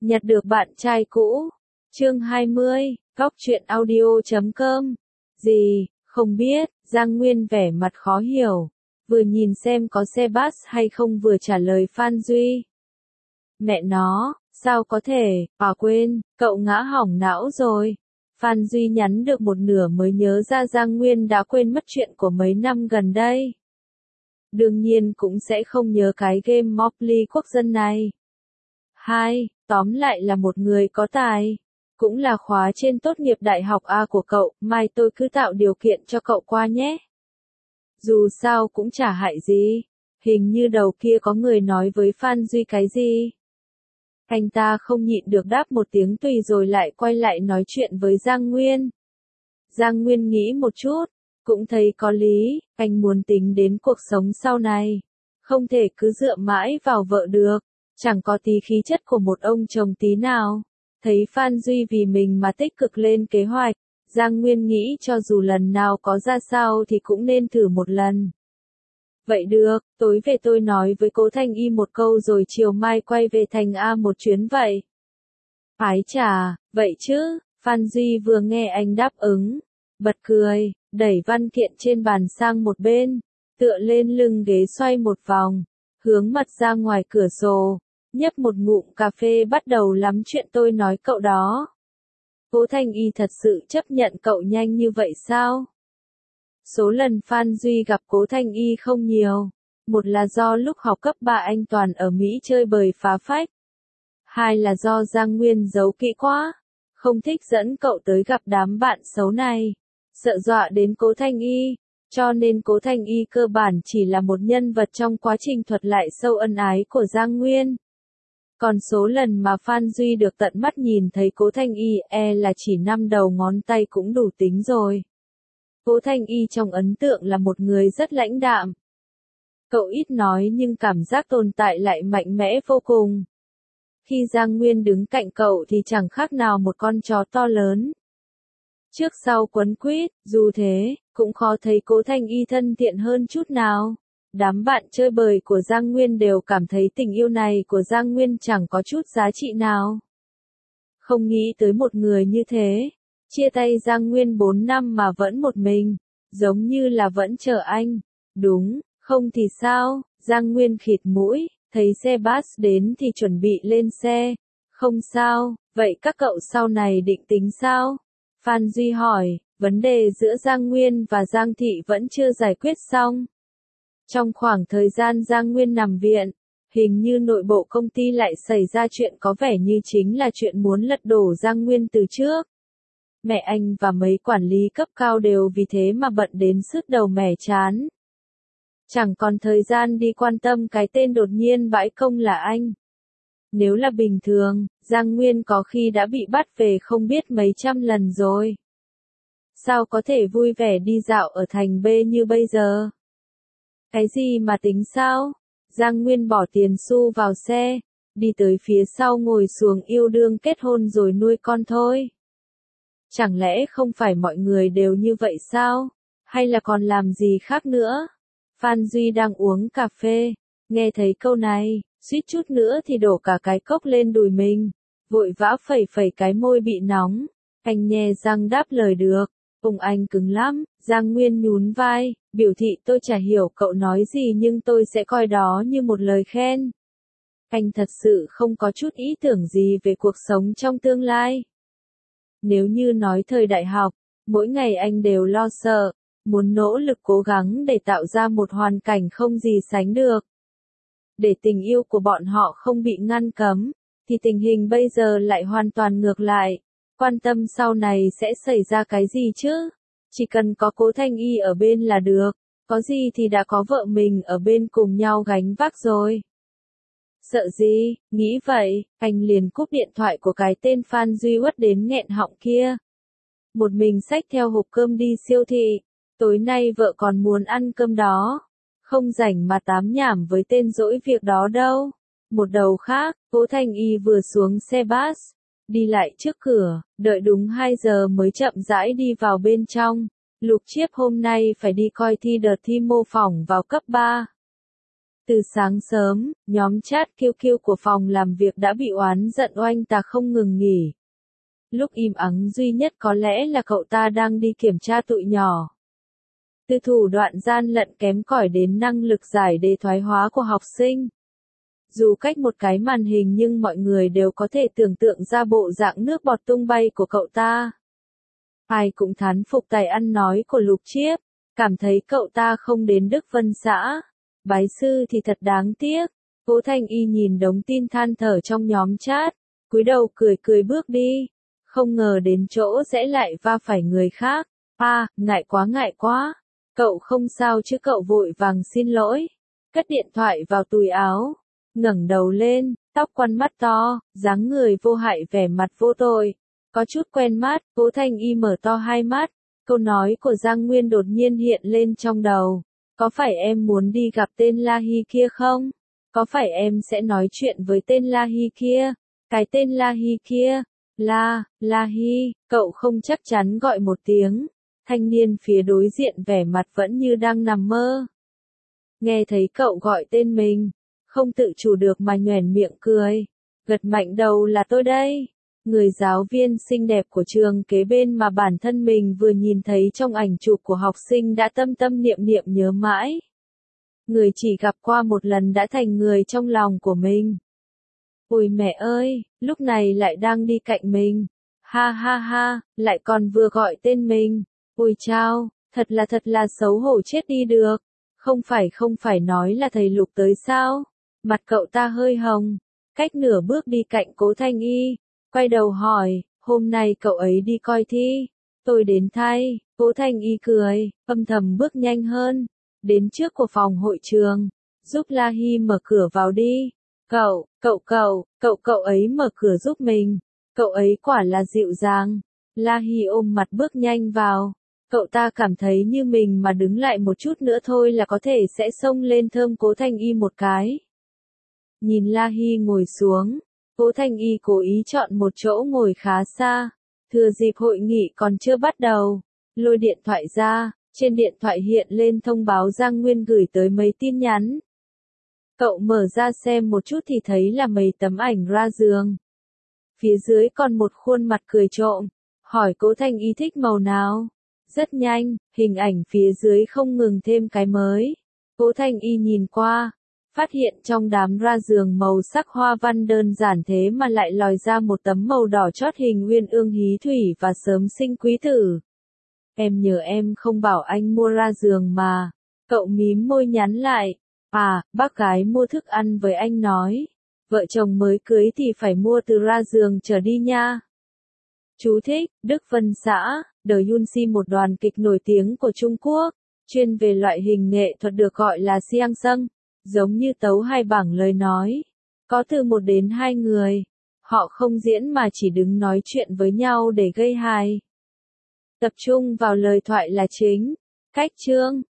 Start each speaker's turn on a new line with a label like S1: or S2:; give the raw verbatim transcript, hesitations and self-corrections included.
S1: Nhặt được bạn trai cũ. Chương hai mươi, Góc truyện audio chấm com. Gì, không biết, Giang Nguyên vẻ mặt khó hiểu. Vừa nhìn xem có xe bus hay không vừa trả lời Phan Duy. Mẹ nó, sao có thể, à quên, cậu ngã hỏng não rồi. Phan Duy nhắn được một nửa mới nhớ ra Giang Nguyên đã quên mất chuyện của mấy năm gần đây. Đương nhiên cũng sẽ không nhớ cái game Monopoly quốc dân này. Hai, tóm lại là một người có tài. Cũng là khóa trên tốt nghiệp đại học A của cậu, mai tôi cứ tạo điều kiện cho cậu qua nhé. Dù sao cũng chả hại gì. Hình như đầu kia có người nói với Phan Duy cái gì. Anh ta không nhịn được đáp một tiếng tùy rồi lại quay lại nói chuyện với Giang Nguyên. Giang Nguyên nghĩ một chút, cũng thấy có lý, anh muốn tính đến cuộc sống sau này. Không thể cứ dựa mãi vào vợ được, chẳng có tí khí chất của một ông chồng tí nào. Thấy Phan Duy vì mình mà tích cực lên kế hoạch, Giang Nguyên nghĩ cho dù lần nào có ra sao thì cũng nên thử một lần. Vậy được, tối về tôi nói với Cố Thanh Y một câu rồi chiều mai quay về thành A một chuyến vậy. Ái chà, vậy chứ, Phan Duy vừa nghe anh đáp ứng, bật cười, đẩy văn kiện trên bàn sang một bên, tựa lên lưng ghế xoay một vòng, hướng mặt ra ngoài cửa sổ, nhấp một ngụm cà phê bắt đầu lắm chuyện tôi nói cậu đó. Cố Thanh Y thật sự chấp nhận cậu nhanh như vậy sao? Số lần Phan Duy gặp Cố Thanh Y không nhiều. Một là do lúc học cấp ba anh toàn ở Mỹ chơi bời phá phách. Hai là do Giang Nguyên giấu kỹ quá. Không thích dẫn cậu tới gặp đám bạn xấu này. Sợ dọa đến Cố Thanh Y. Cho nên Cố Thanh Y cơ bản chỉ là một nhân vật trong quá trình thuật lại sâu ân ái của Giang Nguyên. Còn số lần mà Phan Duy được tận mắt nhìn thấy Cố Thanh Y e là chỉ năm đầu ngón tay cũng đủ tính rồi. Cố Thanh Y trong ấn tượng là một người rất lãnh đạm. Cậu ít nói nhưng cảm giác tồn tại lại mạnh mẽ vô cùng. Khi Giang Nguyên đứng cạnh cậu thì chẳng khác nào một con chó to lớn. Trước sau quấn quýt, dù thế, cũng khó thấy Cố Thanh Y thân thiện hơn chút nào. Đám bạn chơi bời của Giang Nguyên đều cảm thấy tình yêu này của Giang Nguyên chẳng có chút giá trị nào. Không nghĩ tới một người như thế. Chia tay Giang Nguyên bốn năm mà vẫn một mình, giống như là vẫn chờ anh. Đúng, không thì sao? Giang Nguyên khịt mũi, thấy xe bus đến thì chuẩn bị lên xe. Không sao, vậy các cậu sau này định tính sao? Phan Duy hỏi, vấn đề giữa Giang Nguyên và Giang Thị vẫn chưa giải quyết xong. Trong khoảng thời gian Giang Nguyên nằm viện, hình như nội bộ công ty lại xảy ra chuyện có vẻ như chính là chuyện muốn lật đổ Giang Nguyên từ trước. Mẹ anh và mấy quản lý cấp cao đều vì thế mà bận đến sứt đầu mẻ chán. Chẳng còn thời gian đi quan tâm cái tên đột nhiên bãi công là anh. Nếu là bình thường, Giang Nguyên có khi đã bị bắt về không biết mấy trăm lần rồi. Sao có thể vui vẻ đi dạo ở thành B như bây giờ? Cái gì mà tính sao? Giang Nguyên bỏ tiền xu vào xe, đi tới phía sau ngồi xuống yêu đương kết hôn rồi nuôi con thôi. Chẳng lẽ không phải mọi người đều như vậy sao? Hay là còn làm gì khác nữa? Phan Duy đang uống cà phê, nghe thấy câu này, suýt chút nữa thì đổ cả cái cốc lên đùi mình, vội vã phẩy phẩy cái môi bị nóng. Anh nhe răng đáp lời được, ông anh cứng lắm. Giang Nguyên nhún vai, biểu thị tôi chả hiểu cậu nói gì nhưng tôi sẽ coi đó như một lời khen. Anh thật sự không có chút ý tưởng gì về cuộc sống trong tương lai. Nếu như nói thời đại học, mỗi ngày anh đều lo sợ, muốn nỗ lực cố gắng để tạo ra một hoàn cảnh không gì sánh được. Để tình yêu của bọn họ không bị ngăn cấm, thì tình hình bây giờ lại hoàn toàn ngược lại. Quan tâm sau này sẽ xảy ra cái gì chứ? Chỉ cần có Cố Thanh Y ở bên là được, có gì thì đã có vợ mình ở bên cùng nhau gánh vác rồi. Sợ gì, nghĩ vậy, anh liền cúp điện thoại của cái tên Phan Duy uất đến nghẹn họng kia. Một mình xách theo hộp cơm đi siêu thị, tối nay vợ còn muốn ăn cơm đó. Không rảnh mà tám nhảm với tên dỗi việc đó đâu. Một đầu khác, Cố Thanh Y vừa xuống xe bus, đi lại trước cửa, đợi đúng hai giờ mới chậm rãi đi vào bên trong. Lục Chiếp hôm nay phải đi coi thi đợt thi mô phỏng vào cấp ba. Từ sáng sớm, nhóm chat Q Q của phòng làm việc đã bị oán giận oanh tạc không ngừng nghỉ. Lúc im ắng duy nhất có lẽ là cậu ta đang đi kiểm tra tụi nhỏ. Từ thủ đoạn gian lận kém cỏi đến năng lực giải đề thoái hóa của học sinh. Dù cách một cái màn hình nhưng mọi người đều có thể tưởng tượng ra bộ dạng nước bọt tung bay của cậu ta. Ai cũng thán phục tài ăn nói của Lục Chiếp, cảm thấy cậu ta không đến Đức Vân xã. Bái sư thì thật đáng tiếc. Cố Thanh Y nhìn đống tin than thở trong nhóm chat, cúi đầu cười cười bước đi. Không ngờ đến chỗ sẽ lại va phải người khác. À, ngại quá ngại quá. Cậu không sao chứ, cậu vội vàng xin lỗi. Cất điện thoại vào túi áo. Ngẩng đầu lên, tóc quăn mắt to, dáng người vô hại vẻ mặt vô tội. Có chút quen mắt, Cố Thanh Y mở to hai mắt. Câu nói của Giang Nguyên đột nhiên hiện lên trong đầu. Có phải em muốn đi gặp tên La Hy kia không? Có phải em sẽ nói chuyện với tên La Hy kia? Cái tên La Hy kia? La, La Hy, cậu không chắc chắn gọi một tiếng. Thanh niên phía đối diện vẻ mặt vẫn như đang nằm mơ. Nghe thấy cậu gọi tên mình, không tự chủ được mà nhoẻn miệng cười. Gật mạnh đầu là tôi đây. Người giáo viên xinh đẹp của trường kế bên mà bản thân mình vừa nhìn thấy trong ảnh chụp của học sinh đã tâm tâm niệm niệm nhớ mãi. Người chỉ gặp qua một lần đã thành người trong lòng của mình. Ôi mẹ ơi, lúc này lại đang đi cạnh mình. Ha ha ha, lại còn vừa gọi tên mình. Ôi chao, thật là thật là xấu hổ chết đi được. Không phải không phải nói là thầy Lục tới sao? Mặt cậu ta hơi hồng. Cách nửa bước đi cạnh Cố Thanh Y. Quay đầu hỏi, hôm nay cậu ấy đi coi thi. Tôi đến thay. Cố Thanh Y cười, âm thầm bước nhanh hơn. Đến trước của phòng hội trường. Giúp La Hy mở cửa vào đi. Cậu, cậu cậu, cậu cậu ấy mở cửa giúp mình. Cậu ấy quả là dịu dàng. La Hy ôm mặt bước nhanh vào. Cậu ta cảm thấy như mình mà đứng lại một chút nữa thôi là có thể sẽ xông lên thơm Cố Thanh Y một cái. Nhìn La Hy ngồi xuống. Cố Thanh Y cố ý chọn một chỗ ngồi khá xa. Thừa dịp hội nghị còn chưa bắt đầu. Lôi điện thoại ra. Trên điện thoại hiện lên thông báo Giang Nguyên gửi tới mấy tin nhắn. Cậu mở ra xem một chút thì thấy là mấy tấm ảnh ra giường. Phía dưới còn một khuôn mặt cười trộm. Hỏi Cố Thanh Y thích màu nào? Rất nhanh, hình ảnh phía dưới không ngừng thêm cái mới. Cố Thanh Y nhìn qua. Phát hiện trong đám ra giường màu sắc hoa văn đơn giản thế mà lại lòi ra một tấm màu đỏ chót hình uyên ương hí thủy và sớm sinh quý tử. Em nhớ em không bảo anh mua ra giường mà. Cậu mím môi nhắn lại. À, bác gái mua thức ăn với anh nói. Vợ chồng mới cưới thì phải mua từ ra giường trở đi nha. Chú thích, Đức Vân xã, The Yunxi một đoàn kịch nổi tiếng của Trung Quốc, chuyên về loại hình nghệ thuật được gọi là xiang sâng, giống như tấu hai bảng lời nói. Có từ một đến hai người. Họ không diễn mà chỉ đứng nói chuyện với nhau để gây hài. Tập trung vào lời thoại là chính. Cách chương